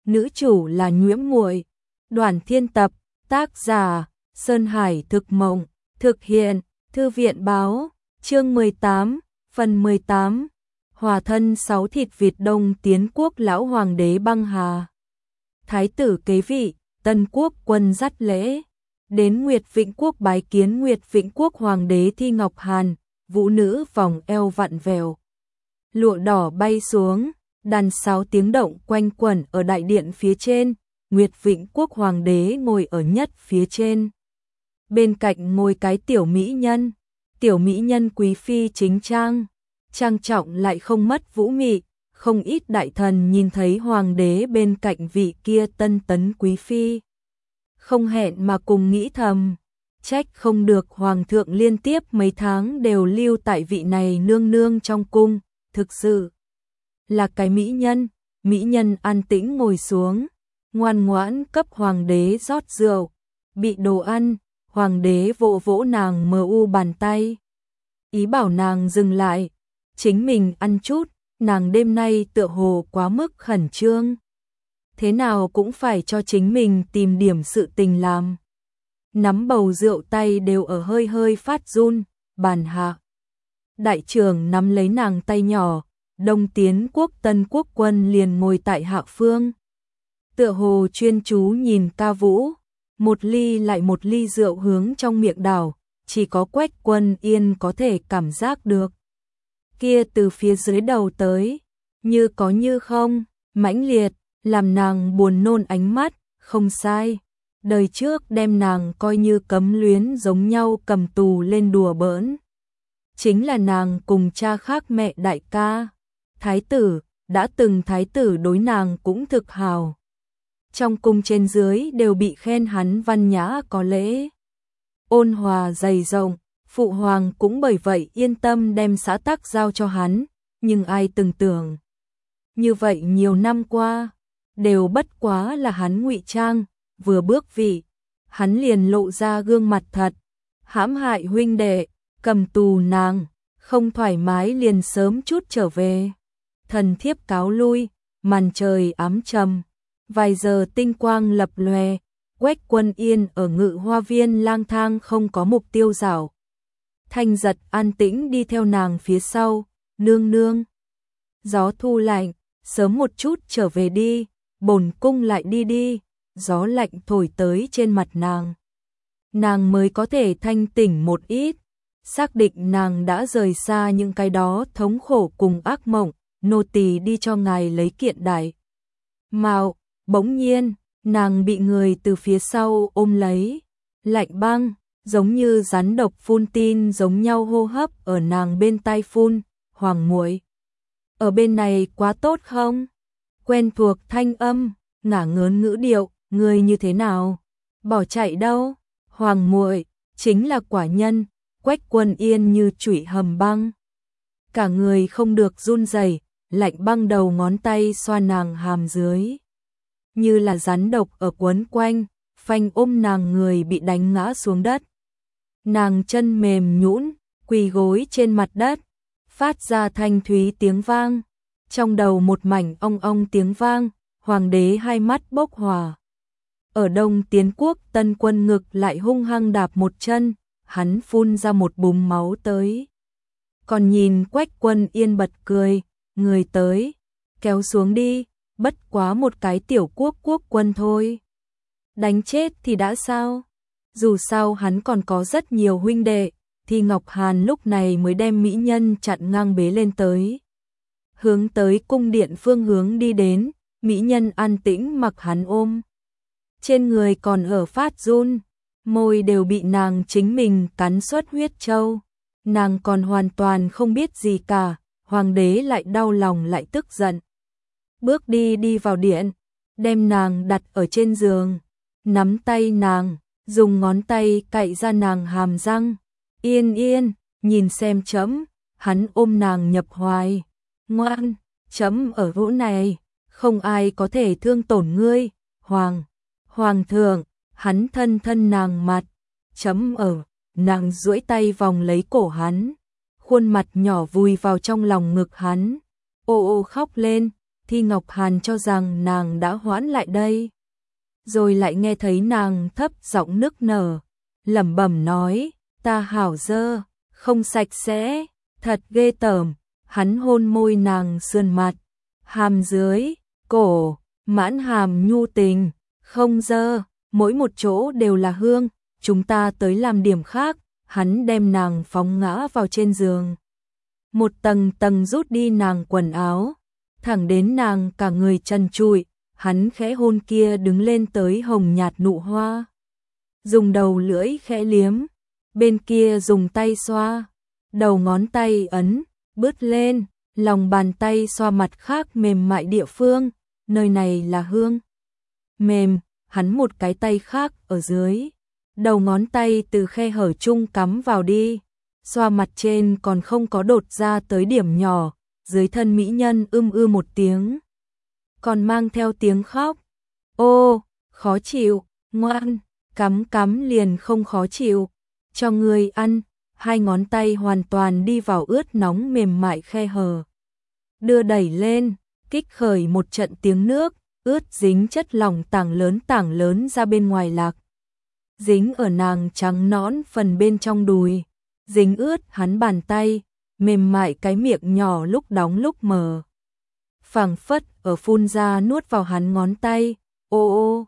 nữ chủ là Nhuễm Muội. Đoàn Thiên tập, tác giả Sơn Hải Thực Mộng, thực hiện Thư viện Báo, chương 18, phần 18. Hòa thân 6 thịt vịt Đông Tiến quốc lão hoàng đế băng hà. Thái tử kế vị, Tân Quốc quân dắt lễ, đến Nguyệt Vĩnh Quốc bái kiến Nguyệt Vĩnh Quốc hoàng đế Thi Ngọc Hàn, vũ nữ vòng eo vặn vẹo. Lụa đỏ bay xuống, đàn sáo tiếng động quanh quẩn ở đại điện phía trên, Nguyệt Vĩnh Quốc hoàng đế ngồi ở nhất phía trên. Bên cạnh ngồi cái tiểu mỹ nhân quý phi chính trang, trang trọng lại không mất vũ mị, không ít đại thần nhìn thấy hoàng đế bên cạnh vị kia tân tấn quý phi. Không hẹn mà cùng nghĩ thầm, trách không được hoàng thượng liên tiếp mấy tháng đều lưu tại vị này nương nương trong cung, thực sự là cái mỹ nhân an tĩnh ngồi xuống, ngoan ngoãn cấp hoàng đế rót rượu, bị đồ ăn, hoàng đế vỗ vỗ nàng mờ u bàn tay, ý bảo nàng dừng lại, chính mình ăn chút, nàng đêm nay tựa hồ quá mức khẩn trương. Thế nào cũng phải cho chính mình tìm điểm sự tình làm. Nắm bầu rượu tay đều ở hơi hơi phát run, bàn hạ. Đại trưởng nắm lấy nàng tay nhỏ, Đông Tiến quốc Tân Quốc quân liền ngồi tại hạ phương. Tựa hồ chuyên chú nhìn ca vũ, một ly lại một ly rượu hướng trong miệng đảo, chỉ có Quách Quân Yên có thể cảm giác được. Kia từ phía dưới đầu tới, như có như không, mãnh liệt, làm nàng buồn nôn ánh mắt, không sai. Đời trước đem nàng coi như cấm luyến giống nhau cầm tù lên đùa bỡn. Chính là nàng cùng cha khác mẹ đại ca, thái tử, đã từng thái tử đối nàng cũng thực hào. Trong cung trên dưới đều bị khen hắn văn nhã có lễ. Ôn hòa dày rộng, phụ hoàng cũng bởi vậy yên tâm đem xã tắc giao cho hắn, nhưng ai từng tưởng. Như vậy nhiều năm qua, đều bất quá là hắn ngụy trang, vừa bước vị, hắn liền lộ ra gương mặt thật, hãm hại huynh đệ, cầm tù nàng, không thoải mái liền sớm chút trở về. Thần thiếp cáo lui, màn trời ám trầm, vài giờ tinh quang lập lòe, Quách Quân Yên ở Ngự Hoa Viên lang thang không có mục tiêu dạo. Thanh Giật an tĩnh đi theo nàng phía sau, nương nương. Gió thu lạnh, sớm một chút trở về đi, bổn cung lại đi đi, gió lạnh thổi tới trên mặt nàng. Nàng mới có thể thanh tỉnh một ít, xác định nàng đã rời xa những cái đó thống khổ cùng ác mộng, nô tỳ đi cho ngài lấy kiện đại mạo. Bỗng nhiên, nàng bị người từ phía sau ôm lấy, lạnh băng, giống như rắn độc phun tin giống nhau hô hấp ở nàng bên tai phun, hoàng muội. Ở bên này quá tốt không? Quen thuộc thanh âm, ngả ngớn ngữ điệu, người như thế nào? Bỏ chạy đâu? Hoàng muội, chính là quả nhân, Quách Quân Yên như chủy hầm băng. Cả người không được run rẩy, lạnh băng đầu ngón tay xoa nàng hàm dưới. Như là rắn độc ở quấn quanh, phanh ôm nàng người bị đánh ngã xuống đất. Nàng chân mềm nhũn, quỳ gối trên mặt đất, phát ra thanh thúy tiếng vang. Trong đầu một mảnh ong ong tiếng vang, hoàng đế hai mắt bốc hỏa. Ở Đông Tiến quốc Tân Quân ngực lại hung hăng đạp một chân, hắn phun ra một búng máu tới. Còn nhìn Quách Quân Yên bật cười, người tới, kéo xuống đi, bất quá một cái tiểu quốc quân thôi. Đánh chết thì đã sao? Dù sao hắn còn có rất nhiều huynh đệ, thì Ngọc Hàn lúc này mới đem mỹ nhân chặn ngang bế lên tới. Hướng tới cung điện phương hướng đi đến, mỹ nhân an tĩnh mặc hắn ôm. Trên người còn ở phát run, môi đều bị nàng chính mình cắn xuất huyết châu. Nàng còn hoàn toàn không biết gì cả, hoàng đế lại đau lòng lại tức giận. Bước đi vào điện, đem nàng đặt ở trên giường, nắm tay nàng, dùng ngón tay cạy ra nàng hàm răng. Yên, nhìn xem chấm, hắn ôm nàng nhập hoài. Ngoan, chấm ở chỗ này, không ai có thể thương tổn ngươi. Hoàng thượng, hắn thân nàng mặt, chấm ở, nàng duỗi tay vòng lấy cổ hắn, khuôn mặt nhỏ vùi vào trong lòng ngực hắn, ô ô khóc lên, Thi Ngọc Hàn cho rằng nàng đã hoãn lại đây. Rồi lại nghe thấy nàng thấp giọng nức nở, lẩm bẩm nói, ta hảo dơ, không sạch sẽ, thật ghê tởm. Hắn hôn môi nàng sườn mặt, hàm dưới, cổ, mãn hàm nhu tình, không dơ, mỗi một chỗ đều là hương, chúng ta tới làm điểm khác. Hắn đem nàng phóng ngã vào trên giường, một tầng tầng rút đi nàng quần áo, thẳng đến nàng cả người trần trụi. Hắn khẽ hôn kia đứng lên tới hồng nhạt nụ hoa, dùng đầu lưỡi khẽ liếm, bên kia dùng tay xoa, đầu ngón tay ấn, bứt lên, lòng bàn tay xoa mặt khác mềm mại địa phương, nơi này là hương mềm. Hắn một cái tay khác ở dưới, đầu ngón tay từ khe hở chung cắm vào đi, xoa mặt trên còn không có đột ra tới điểm nhỏ, dưới thân mỹ nhân một tiếng, còn mang theo tiếng khóc. Ô, khó chịu, ngoan, cắm liền không khó chịu, cho người ăn. Hai ngón tay hoàn toàn đi vào ướt nóng mềm mại khe hở, đưa đẩy lên, kích khởi một trận tiếng nước, ướt dính chất lỏng tảng lớn ra bên ngoài lạc, dính ở nàng trắng nõn phần bên trong đùi, dính ướt hắn bàn tay, mềm mại cái miệng nhỏ lúc đóng lúc mở, phảng phất ở phun ra nuốt vào hắn ngón tay. Ô,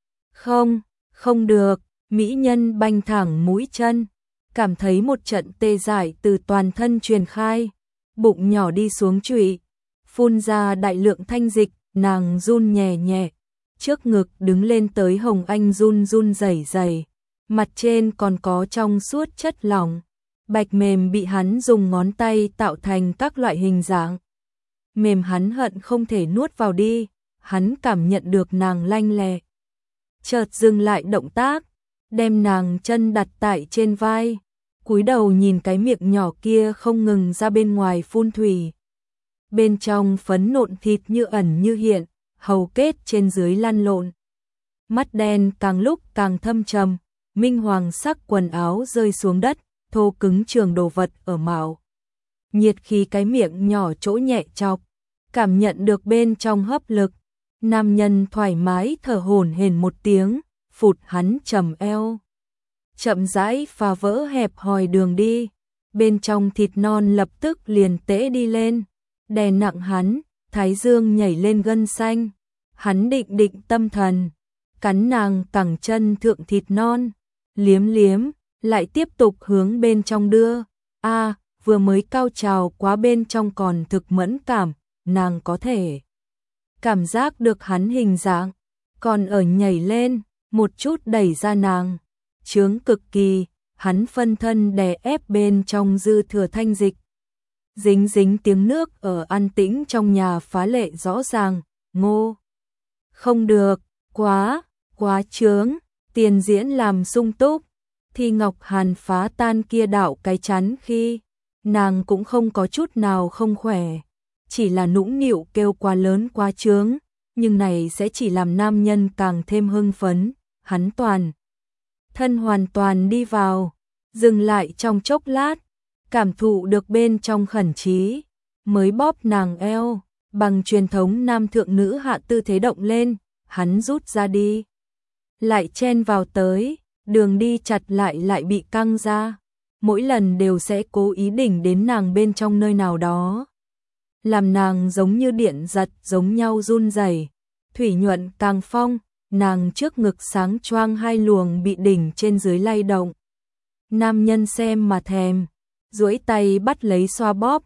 không được, mỹ nhân banh thẳng mũi chân, cảm thấy một trận tê dại từ toàn thân truyền khai, bụng nhỏ đi xuống trụy, phun ra đại lượng thanh dịch. Nàng run nhẹ nhẹ, trước ngực đứng lên tới hồng anh run rẩy, mặt trên còn có trong suốt chất lỏng, bạch mềm bị hắn dùng ngón tay tạo thành các loại hình dạng. Mềm hắn hận không thể nuốt vào đi, hắn cảm nhận được nàng lanh lẹ. Chợt dừng lại động tác, đem nàng chân đặt tại trên vai, cúi đầu nhìn cái miệng nhỏ kia không ngừng ra bên ngoài phun thủy. Bên trong phấn nộn thịt như ẩn như hiện, hầu kết trên dưới lăn lộn. Mắt đen càng lúc càng thâm trầm, minh hoàng sắc quần áo rơi xuống đất, thô cứng trường đồ vật ở mạo. Nhiệt khí cái miệng nhỏ chỗ nhẹ chọc, cảm nhận được bên trong hấp lực. Nam nhân thoải mái thở hổn hển một tiếng, phụt hắn trầm eo. Chậm rãi phá vỡ hẹp hòi đường đi, bên trong thịt non lập tức liền tễ đi lên. Đè nặng hắn, thái dương nhảy lên gân xanh, hắn định tâm thần, cắn nàng cẳng chân thượng thịt non, liếm, lại tiếp tục hướng bên trong đưa. Vừa mới cao trào quá bên trong còn thực mẫn cảm, nàng có thể cảm giác được hắn hình dạng, còn ở nhảy lên, một chút đẩy ra nàng, chướng cực kỳ, hắn phân thân đè ép bên trong dư thừa thanh dịch. Dính tiếng nước ở an tĩnh trong nhà phá lệ rõ ràng. Ngô, không được, quá chướng, tiền diễn làm sung túc. Thi Ngọc Hàn phá tan kia đạo cái chắn khi nàng cũng không có chút nào không khỏe, chỉ là nũng nịu kêu quá lớn quá chướng, nhưng này sẽ chỉ làm nam nhân càng thêm hưng phấn. Hắn toàn thân hoàn toàn đi vào, dừng lại trong chốc lát, cảm thụ được bên trong khẩn trí, mới bóp nàng eo, bằng truyền thống nam thượng nữ hạ tư thế động lên, hắn rút ra đi, lại chen vào tới, đường đi chặt lại bị căng ra, mỗi lần đều sẽ cố ý đỉnh đến nàng bên trong nơi nào đó, làm nàng giống như điện giật giống nhau run rẩy. Thủy nhuận càng phong, nàng trước ngực sáng choang hai luồng bị đỉnh trên dưới lay động. Nam nhân xem mà thèm, duỗi tay bắt lấy xoa bóp,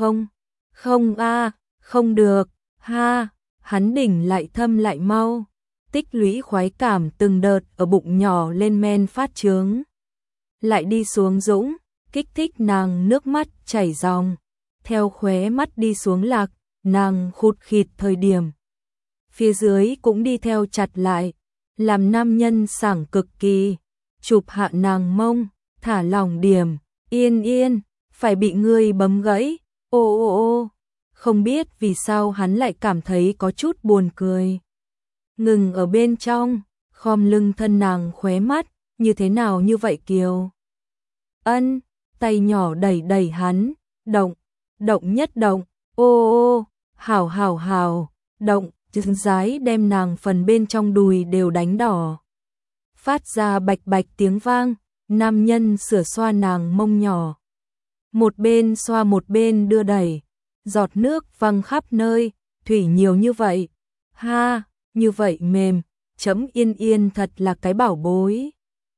không được, hắn đỉnh lại thâm lại mau, tích lũy khoái cảm từng đợt ở bụng nhỏ lên men phát trướng. Lại đi xuống dũng, kích thích nàng nước mắt chảy ròng, theo khóe mắt đi xuống lạc, nàng khụt khịt thời điểm. Phía dưới cũng đi theo chặt lại, làm nam nhân sảng cực kỳ, chụp hạ nàng mông, thả lỏng điểm, yên, phải bị ngươi bấm gãy, ô, không biết vì sao hắn lại cảm thấy có chút buồn cười. Ngừng ở bên trong, khom lưng thân nàng khóe mắt, như thế nào như vậy Kiều? Ân, tay nhỏ đẩy hắn, động nhất động, ô, hảo, động, giái đem nàng phần bên trong đùi đều đánh đỏ. Phát ra bạch bạch tiếng vang, nam nhân sửa xoa nàng mông nhỏ. Một bên xoa một bên đưa đẩy, giọt nước văng khắp nơi, thủy nhiều như vậy. Ha, như vậy mềm, chấm Yên Yên thật là cái bảo bối.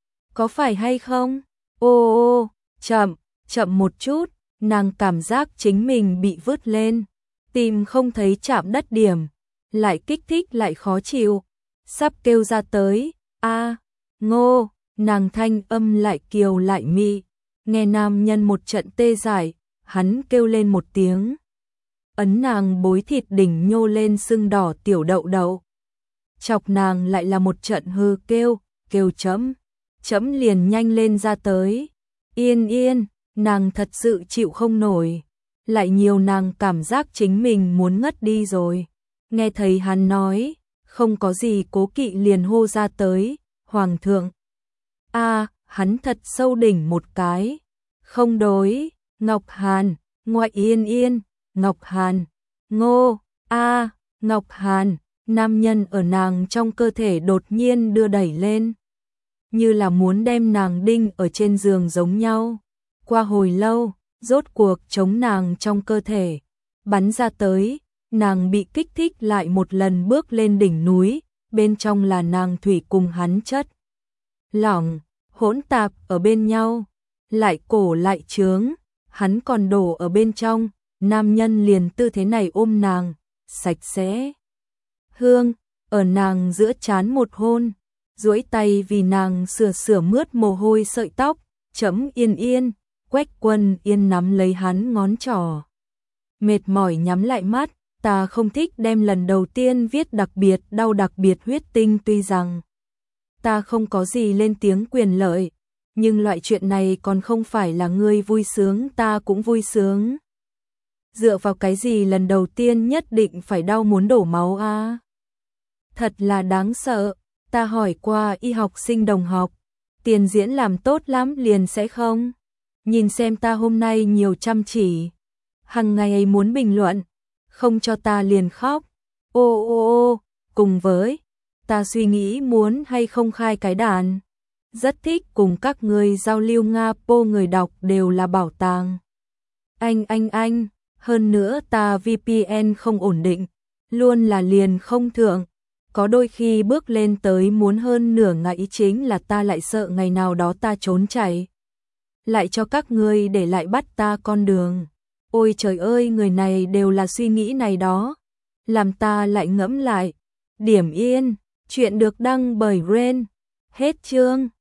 Có phải hay không? Ô ô, chậm một chút, nàng cảm giác chính mình bị vứt lên, tim không thấy chạm đất điểm, lại kích thích lại khó chịu, sắp kêu ra tới, a, Ngô, nàng thanh âm lại kiều lại mị, nghe nam nhân một trận tê dại, hắn kêu lên một tiếng. Ấn nàng bối thịt đỉnh nhô lên sưng đỏ tiểu đậu đậu. Chọc nàng lại là một trận hư kêu chấm liền nhanh lên ra tới. Yên Yên, nàng thật sự chịu không nổi, lại nhiều nàng cảm giác chính mình muốn ngất đi rồi. Nghe thấy hắn nói, không có gì cố kỵ liền hô ra tới, Hoàng thượng. A, hắn thật sâu đỉnh một cái. Không đối, Ngọc Hàn, ngoại Yên Yên, Ngọc Hàn, Ngô, a, Ngọc Hàn, nam nhân ở nàng trong cơ thể đột nhiên đưa đẩy lên, như là muốn đem nàng đinh ở trên giường giống nhau. Qua hồi lâu, rốt cuộc chống nàng trong cơ thể, bắn ra tới, nàng bị kích thích lại một lần bước lên đỉnh núi, bên trong là nàng thủy cùng hắn chất lỏng, hỗn tạp ở bên nhau, lại cổ lại trướng, hắn còn đổ ở bên trong, nam nhân liền tư thế này ôm nàng, sạch sẽ. Hương, ở nàng giữa trán một hôn, duỗi tay vì nàng sửa mướt mồ hôi sợi tóc, chấm Yên Yên, Quách Quân Yên nắm lấy hắn ngón trỏ. Mệt mỏi nhắm lại mắt, ta không thích đem lần đầu tiên viết đặc biệt đau đặc biệt huyết tinh, tuy rằng ta không có gì lên tiếng quyền lợi, nhưng loại chuyện này còn không phải là ngươi vui sướng ta cũng vui sướng. Dựa vào cái gì lần đầu tiên nhất định phải đau muốn đổ máu a? Thật là đáng sợ, ta hỏi qua y học sinh đồng học, tiền diễn làm tốt lắm liền sẽ không? Nhìn xem ta hôm nay nhiều chăm chỉ, hằng ngày ấy muốn bình luận, không cho ta liền khóc. Ô ô ô, cùng với ta suy nghĩ muốn hay không khai cái đàn. Rất thích cùng các người giao lưu Nga po, người đọc đều là bảo tàng. Anh, hơn nữa ta VPN không ổn định, luôn là liền không thượng. Có đôi khi bước lên tới muốn hơn nửa ngày chính là ta lại sợ ngày nào đó ta trốn chạy, lại cho các ngươi để lại bắt ta con đường. Ôi trời ơi, người này đều là suy nghĩ này đó, làm ta lại ngẫm lại. Điểm yên, chuyện được đăng bởi Ren. Hết chương.